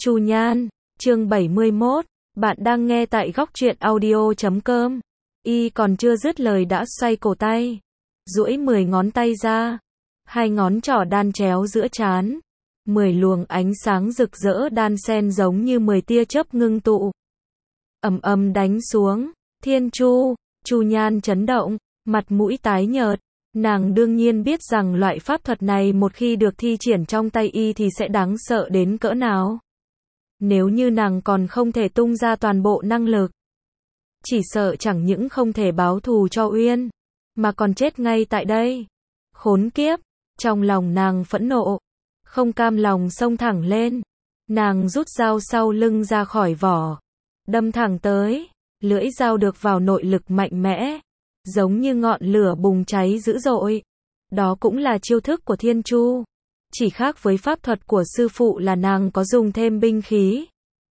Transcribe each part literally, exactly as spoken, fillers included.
Chu Nhan, chương bảy mươi mốt, bạn đang nghe tại góc truyện audio chấm com. Y còn chưa dứt lời đã xoay cổ tay, duỗi mười ngón tay ra, hai ngón trỏ đan chéo giữa trán, mười luồng ánh sáng rực rỡ đan xen giống như mười tia chớp ngưng tụ, ầm ầm đánh xuống. Thiên Chu, Chu Nhan chấn động, mặt mũi tái nhợt. Nàng đương nhiên biết rằng loại pháp thuật này một khi được thi triển trong tay y thì sẽ đáng sợ đến cỡ nào. Nếu như nàng còn không thể tung ra toàn bộ năng lực, chỉ sợ chẳng những không thể báo thù cho Uyên, mà còn chết ngay tại đây. Khốn kiếp, trong lòng nàng phẫn nộ, không cam lòng xông thẳng lên. Nàng rút dao sau lưng ra khỏi vỏ, đâm thẳng tới, lưỡi dao được vào nội lực mạnh mẽ, giống như ngọn lửa bùng cháy dữ dội. Đó cũng là chiêu thức của Thiên Chu. Chỉ khác với pháp thuật của sư phụ là nàng có dùng thêm binh khí.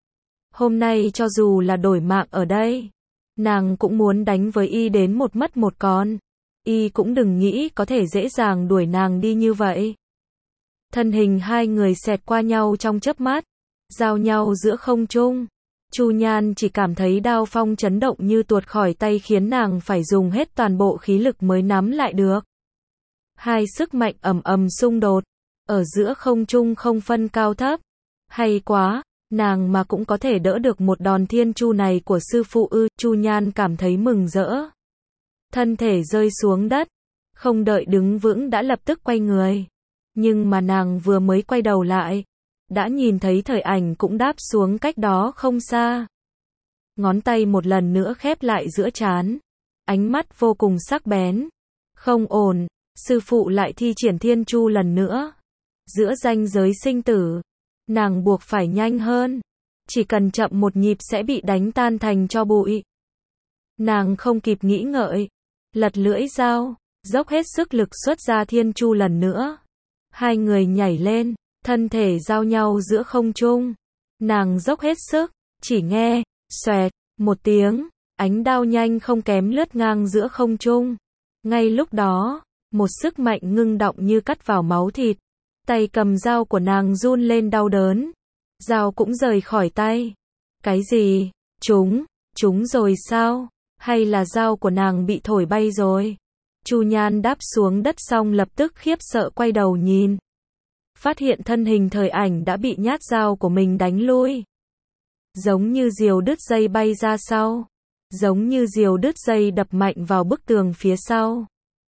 Hôm nay cho dù là đổi mạng ở đây, nàng cũng muốn đánh với y đến một mất một còn. Y cũng đừng nghĩ có thể dễ dàng đuổi nàng đi như vậy. Thân hình hai người xẹt qua nhau trong chớp mắt, giao nhau giữa không trung. Chu Nhan chỉ cảm thấy đao phong chấn động như tuột khỏi tay khiến nàng phải dùng hết toàn bộ khí lực mới nắm lại được. Hai sức mạnh ầm ầm xung đột, ở giữa không trung không phân cao thấp. Hay quá, nàng mà cũng có thể đỡ được một đòn Thiên Chu này của sư phụ ư. Chu Nhan cảm thấy mừng rỡ. Thân thể rơi xuống đất, không đợi đứng vững đã lập tức quay người. Nhưng mà nàng vừa mới quay đầu lại, đã nhìn thấy Thời Ảnh cũng đáp xuống cách đó không xa. Ngón tay một lần nữa khép lại giữa trán, ánh mắt vô cùng sắc bén. Không ổn, sư phụ lại thi triển Thiên Chu lần nữa. Giữa ranh giới sinh tử, nàng buộc phải nhanh hơn. Chỉ cần chậm một nhịp sẽ bị đánh tan thành tro bụi. Nàng không kịp nghĩ ngợi, lật lưỡi dao, dốc hết sức lực xuất ra Thiên Chu lần nữa. Hai người nhảy lên, thân thể giao nhau giữa không trung. Nàng dốc hết sức, chỉ nghe, xoẹt, một tiếng, ánh đao nhanh không kém lướt ngang giữa không trung. Ngay lúc đó, một sức mạnh ngưng động như cắt vào máu thịt. Tay cầm dao của nàng run lên đau đớn. Dao cũng rời khỏi tay. Cái gì? Trúng, trúng rồi sao? Hay là dao của nàng bị thổi bay rồi? Chu Nhan đáp xuống đất xong lập tức khiếp sợ quay đầu nhìn. Phát hiện thân hình Thời Ảnh đã bị nhát dao của mình đánh lui. Giống như diều đứt dây bay ra sau. Giống như diều đứt dây đập mạnh vào bức tường phía sau.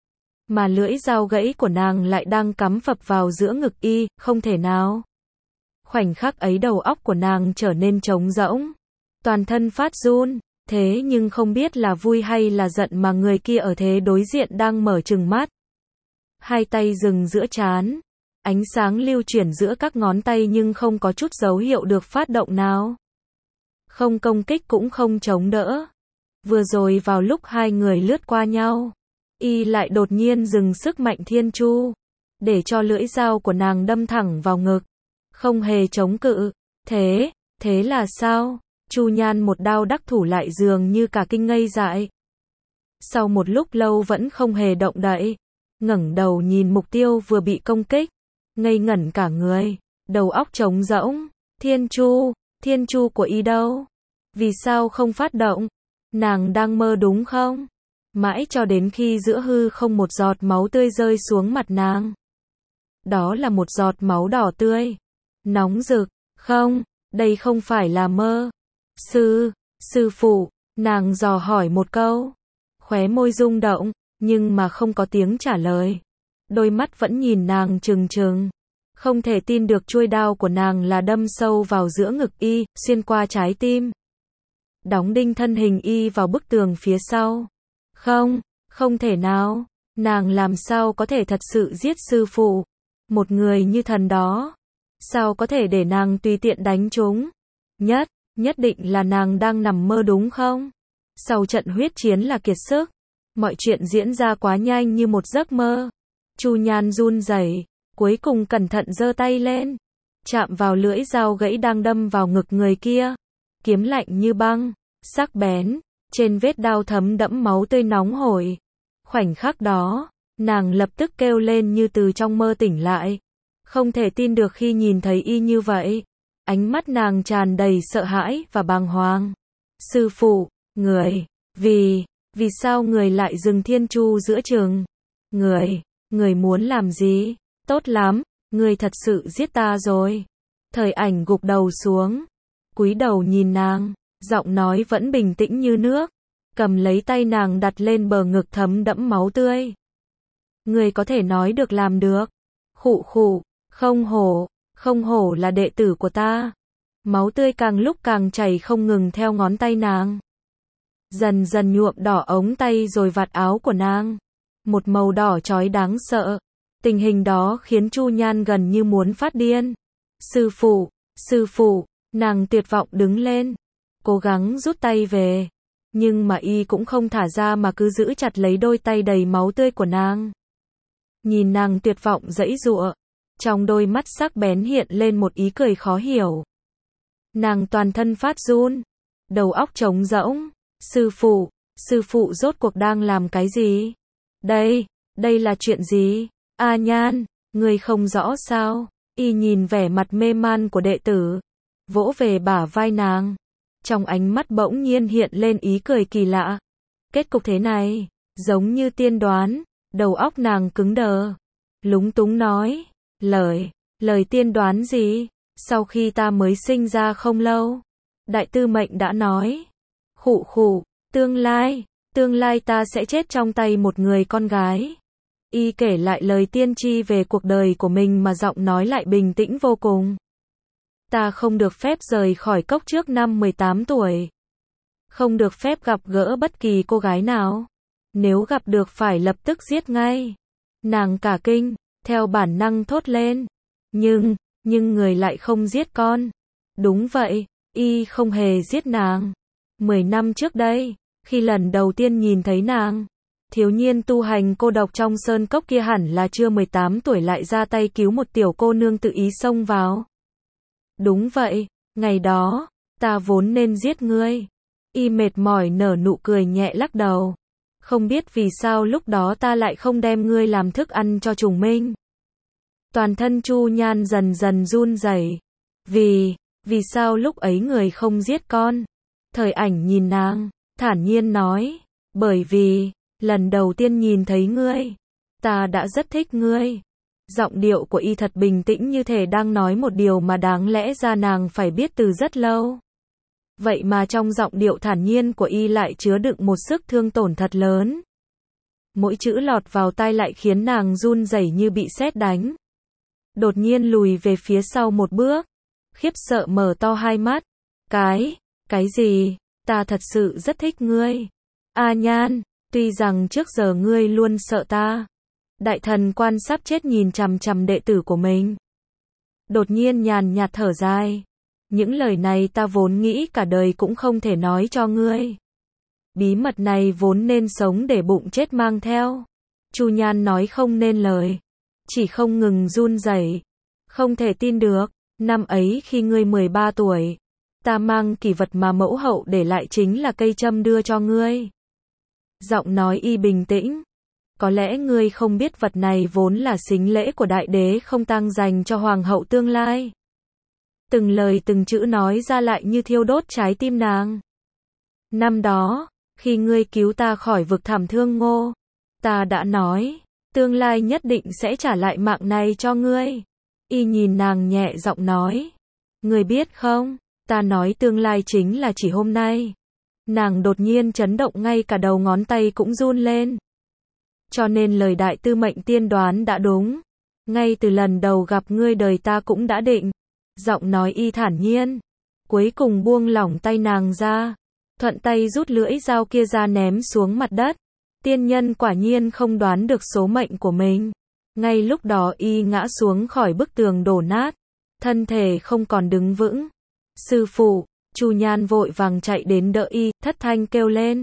Mà lưỡi dao gãy của nàng lại đang cắm phập vào giữa ngực y, không thể nào. Khoảnh khắc ấy đầu óc của nàng trở nên trống rỗng. Toàn thân phát run, thế nhưng không biết là vui hay là giận mà người kia ở thế đối diện đang mở trừng mắt. Hai tay dừng giữa trán. Ánh sáng lưu chuyển giữa các ngón tay nhưng không có chút dấu hiệu được phát động nào. Không công kích cũng không chống đỡ. Vừa rồi vào lúc hai người lướt qua nhau, y lại đột nhiên dừng sức mạnh Thiên Chu, để cho lưỡi dao của nàng đâm thẳng vào ngực. Không hề chống cự. Thế, thế là sao? Chu Nhan một đao đắc thủ lại dường như cả kinh ngây dại. Sau một lúc lâu vẫn không hề động đậy, ngẩng đầu nhìn mục tiêu vừa bị công kích. Ngây ngẩn cả người, đầu óc trống rỗng. Thiên Chu, Thiên Chu của y đâu? Vì sao không phát động? Nàng đang mơ đúng không? Mãi cho đến khi giữa hư không một giọt máu tươi rơi xuống mặt nàng. Đó là một giọt máu đỏ tươi, nóng rực. Không, đây không phải là mơ. Sư, sư phụ, nàng dò hỏi một câu. Khóe môi rung động, nhưng mà không có tiếng trả lời. Đôi mắt vẫn nhìn nàng trừng trừng. Không thể tin được chuôi đao của nàng là đâm sâu vào giữa ngực y, xuyên qua trái tim. Đóng đinh thân hình y vào bức tường phía sau. Không, không thể nào. Nàng làm sao có thể thật sự giết sư phụ? Một người như thần đó, sao có thể để nàng tùy tiện đánh chúng? Nhất, nhất định là nàng đang nằm mơ đúng không? Sau trận huyết chiến là kiệt sức. Mọi chuyện diễn ra quá nhanh như một giấc mơ. Chu Nhan run rẩy, cuối cùng cẩn thận giơ tay lên, chạm vào lưỡi dao gãy đang đâm vào ngực người kia. Kiếm lạnh như băng, sắc bén, trên vết đao thấm đẫm máu tươi nóng hổi. Khoảnh khắc đó, nàng lập tức kêu lên như từ trong mơ tỉnh lại. Không thể tin được khi nhìn thấy y như vậy. Ánh mắt nàng tràn đầy sợ hãi và bàng hoàng. Sư phụ, người, vì, vì sao người lại dừng thiên chu giữa chừng? Người, người muốn làm gì? Tốt lắm, người thật sự giết ta rồi. Thời ảnh gục đầu xuống, cúi đầu nhìn nàng, giọng nói vẫn bình tĩnh như nước, cầm lấy tay nàng đặt lên bờ ngực thấm đẫm máu tươi. Người có thể nói được làm được. Khụ khụ, không hổ, không hổ là đệ tử của ta. Máu tươi càng lúc càng chảy không ngừng theo ngón tay nàng. Dần dần nhuộm đỏ ống tay rồi vạt áo của nàng. Một màu đỏ chói đáng sợ. Tình hình đó khiến Chu Nhan gần như muốn phát điên. Sư phụ, sư phụ, nàng tuyệt vọng đứng lên. Cố gắng rút tay về. Nhưng mà y cũng không thả ra mà cứ giữ chặt lấy đôi tay đầy máu tươi của nàng. Nhìn nàng tuyệt vọng giãy giụa. Trong đôi mắt sắc bén hiện lên một ý cười khó hiểu. Nàng toàn thân phát run. Đầu óc trống rỗng. Sư phụ, sư phụ rốt cuộc đang làm cái gì? Đây, đây là chuyện gì? A Nhan, người không rõ sao? Y nhìn vẻ mặt mê man của đệ tử, vỗ về bả vai nàng. Trong ánh mắt bỗng nhiên hiện lên ý cười kỳ lạ. Kết cục thế này, giống như tiên đoán. Đầu óc nàng cứng đờ, lúng túng nói, lời, lời tiên đoán gì? Sau khi ta mới sinh ra không lâu, Đại Tư Mệnh đã nói, khụ khụ, tương lai, tương lai ta sẽ chết trong tay một người con gái. Y kể lại lời tiên tri về cuộc đời của mình mà giọng nói lại bình tĩnh vô cùng. Ta không được phép rời khỏi cốc trước năm mười tám tuổi. Không được phép gặp gỡ bất kỳ cô gái nào. Nếu gặp được phải lập tức giết ngay. Nàng cả kinh, theo bản năng thốt lên. Nhưng, nhưng người lại không giết con. Đúng vậy, y không hề giết nàng. Mười năm trước đây, khi lần đầu tiên nhìn thấy nàng, thiếu niên tu hành cô độc trong sơn cốc kia hẳn là chưa mười tám tuổi lại ra tay cứu một tiểu cô nương tự ý xông vào. Đúng vậy, ngày đó, ta vốn nên giết ngươi. Y mệt mỏi nở nụ cười nhẹ lắc đầu. Không biết vì sao lúc đó ta lại không đem ngươi làm thức ăn cho Trùng Minh. Toàn thân Chu Nhan dần dần run rẩy. Vì, vì sao lúc ấy người không giết con? Thời ảnh nhìn nàng, thản nhiên nói, bởi vì, lần đầu tiên nhìn thấy ngươi, ta đã rất thích ngươi. Giọng điệu của y thật bình tĩnh như thể đang nói một điều mà đáng lẽ ra nàng phải biết từ rất lâu. Vậy mà trong giọng điệu thản nhiên của y lại chứa đựng một sức thương tổn thật lớn. Mỗi chữ lọt vào tai lại khiến nàng run rẩy như bị sét đánh. Đột nhiên lùi về phía sau một bước, khiếp sợ mở to hai mắt. Cái, cái gì? Ta thật sự rất thích ngươi. A Nhan, tuy rằng trước giờ ngươi luôn sợ ta. Đại thần quan sắp chết nhìn chằm chằm đệ tử của mình. Đột nhiên nhàn nhạt thở dài. Những lời này ta vốn nghĩ cả đời cũng không thể nói cho ngươi. Bí mật này vốn nên sống để bụng chết mang theo. Chu Nhan nói không nên lời, chỉ không ngừng run rẩy. Không thể tin được, năm ấy khi ngươi mười ba tuổi, ta mang kỷ vật mà mẫu hậu để lại chính là cây châm đưa cho ngươi. Giọng nói y bình tĩnh. Có lẽ ngươi không biết vật này vốn là sính lễ của đại đế không tang dành cho hoàng hậu tương lai. Từng lời từng chữ nói ra lại như thiêu đốt trái tim nàng. Năm đó, khi ngươi cứu ta khỏi vực thảm thương ngô, ta đã nói, tương lai nhất định sẽ trả lại mạng này cho ngươi. Y nhìn nàng nhẹ giọng nói, ngươi biết không, ta nói tương lai chính là chỉ hôm nay. Nàng đột nhiên chấn động ngay cả đầu ngón tay cũng run lên. Cho nên lời Đại Tư Mệnh tiên đoán đã đúng. Ngay từ lần đầu gặp ngươi đời ta cũng đã định. Giọng nói y thản nhiên. Cuối cùng buông lỏng tay nàng ra. Thuận tay rút lưỡi dao kia ra ném xuống mặt đất. Tiên nhân quả nhiên không đoán được số mệnh của mình. Ngay lúc đó y ngã xuống khỏi bức tường đổ nát. Thân thể không còn đứng vững. Sư phụ, Chu Nhan vội vàng chạy đến đỡ y, thất thanh kêu lên.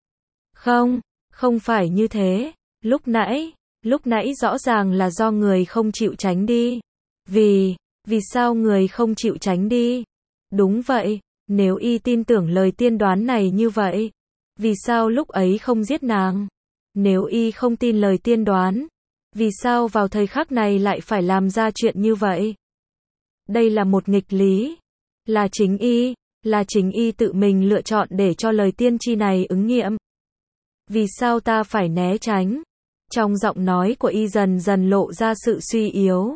Không, không phải như thế. Lúc nãy, lúc nãy rõ ràng là do người không chịu tránh đi. Vì, vì sao người không chịu tránh đi? Đúng vậy, nếu y tin tưởng lời tiên đoán này như vậy, vì sao lúc ấy không giết nàng? Nếu y không tin lời tiên đoán, vì sao vào thời khắc này lại phải làm ra chuyện như vậy? Đây là một nghịch lý, Là chính y, là chính y tự mình lựa chọn để cho lời tiên tri này ứng nghiệm. Vì sao ta phải né tránh? Trong giọng nói của y dần dần lộ ra sự suy yếu.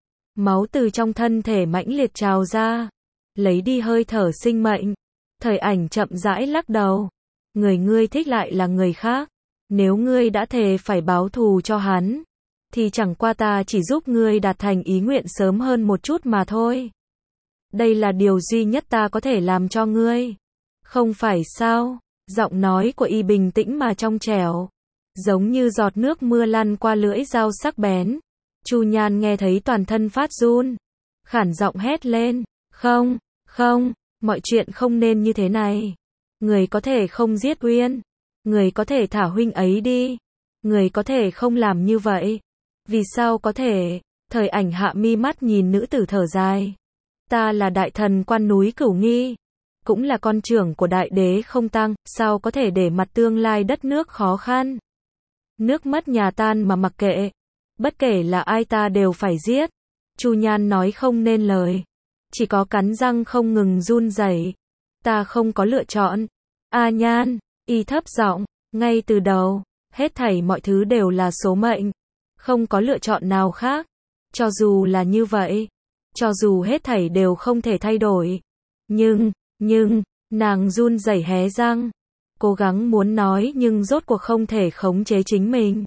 Máu từ trong thân thể mãnh liệt trào ra, lấy đi hơi thở sinh mệnh. Thời Ảnh chậm rãi lắc đầu. Người ngươi thích lại là người khác. Nếu ngươi đã thề phải báo thù cho hắn, thì chẳng qua ta chỉ giúp ngươi đạt thành ý nguyện sớm hơn một chút mà thôi. Đây là điều duy nhất ta có thể làm cho ngươi. Không phải sao? Giọng nói của y bình tĩnh mà trong trẻo, giống như giọt nước mưa lăn qua lưỡi dao sắc bén. Chu Nhan nghe thấy toàn thân phát run, khản giọng hét lên, không, không, mọi chuyện không nên như thế này. Người có thể không giết Uyên, người có thể thả huynh ấy đi, người có thể không làm như vậy. Vì sao có thể? Thời Ảnh hạ mi mắt nhìn nữ tử thở dài. Ta là đại thần quan núi Cửu Nghi, cũng là con trưởng của đại đế Không Tăng, sao có thể để mặt tương lai đất nước khó khăn. Nước mất nhà tan mà mặc kệ, bất kể là ai ta đều phải giết. Chu Nhan nói không nên lời, chỉ có cắn răng không ngừng run rẩy. Ta không có lựa chọn. A Nhan, y thấp giọng, ngay từ đầu, hết thảy mọi thứ đều là số mệnh, không có lựa chọn nào khác. Cho dù là như vậy, cho dù hết thảy đều không thể thay đổi, nhưng, nhưng, nàng run rẩy hé răng, cố gắng muốn nói nhưng rốt cuộc không thể khống chế chính mình.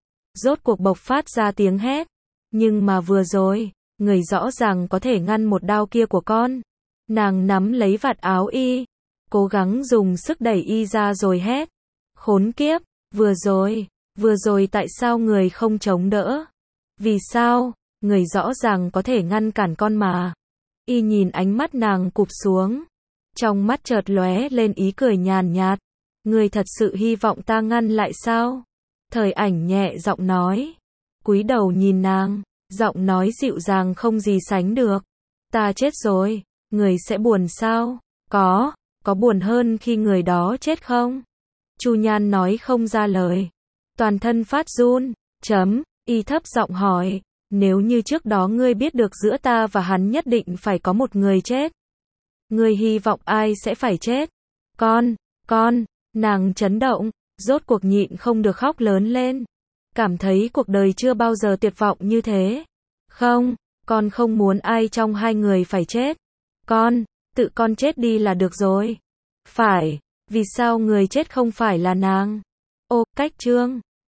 Rốt cuộc bộc phát ra tiếng hét, nhưng mà vừa rồi, người rõ ràng có thể ngăn một đao kia của con. Nàng nắm lấy vạt áo y, cố gắng dùng sức đẩy y ra rồi hét. Khốn kiếp, vừa rồi, vừa rồi tại sao người không chống đỡ? Vì sao? Người rõ ràng có thể ngăn cản con mà. Y nhìn ánh mắt nàng cụp xuống, trong mắt chợt lóe lên ý cười nhàn nhạt. Người thật sự hy vọng ta ngăn lại sao? Thời Ảnh nhẹ giọng nói, cúi đầu nhìn nàng, giọng nói dịu dàng không gì sánh được. Ta chết rồi, người sẽ buồn sao? Có, có buồn hơn khi người đó chết không? Chu Nhan nói không ra lời, toàn thân phát run. Chấm, y thấp giọng hỏi, nếu như trước đó ngươi biết được giữa ta và hắn nhất định phải có một người chết, ngươi hy vọng ai sẽ phải chết? Con, con, nàng chấn động, rốt cuộc nhịn không được khóc lớn lên, cảm thấy cuộc đời chưa bao giờ tuyệt vọng như thế. Không, con không muốn ai trong hai người phải chết. Con, tự con chết đi là được rồi. Phải, vì sao người chết không phải là nàng? Ô, cách chương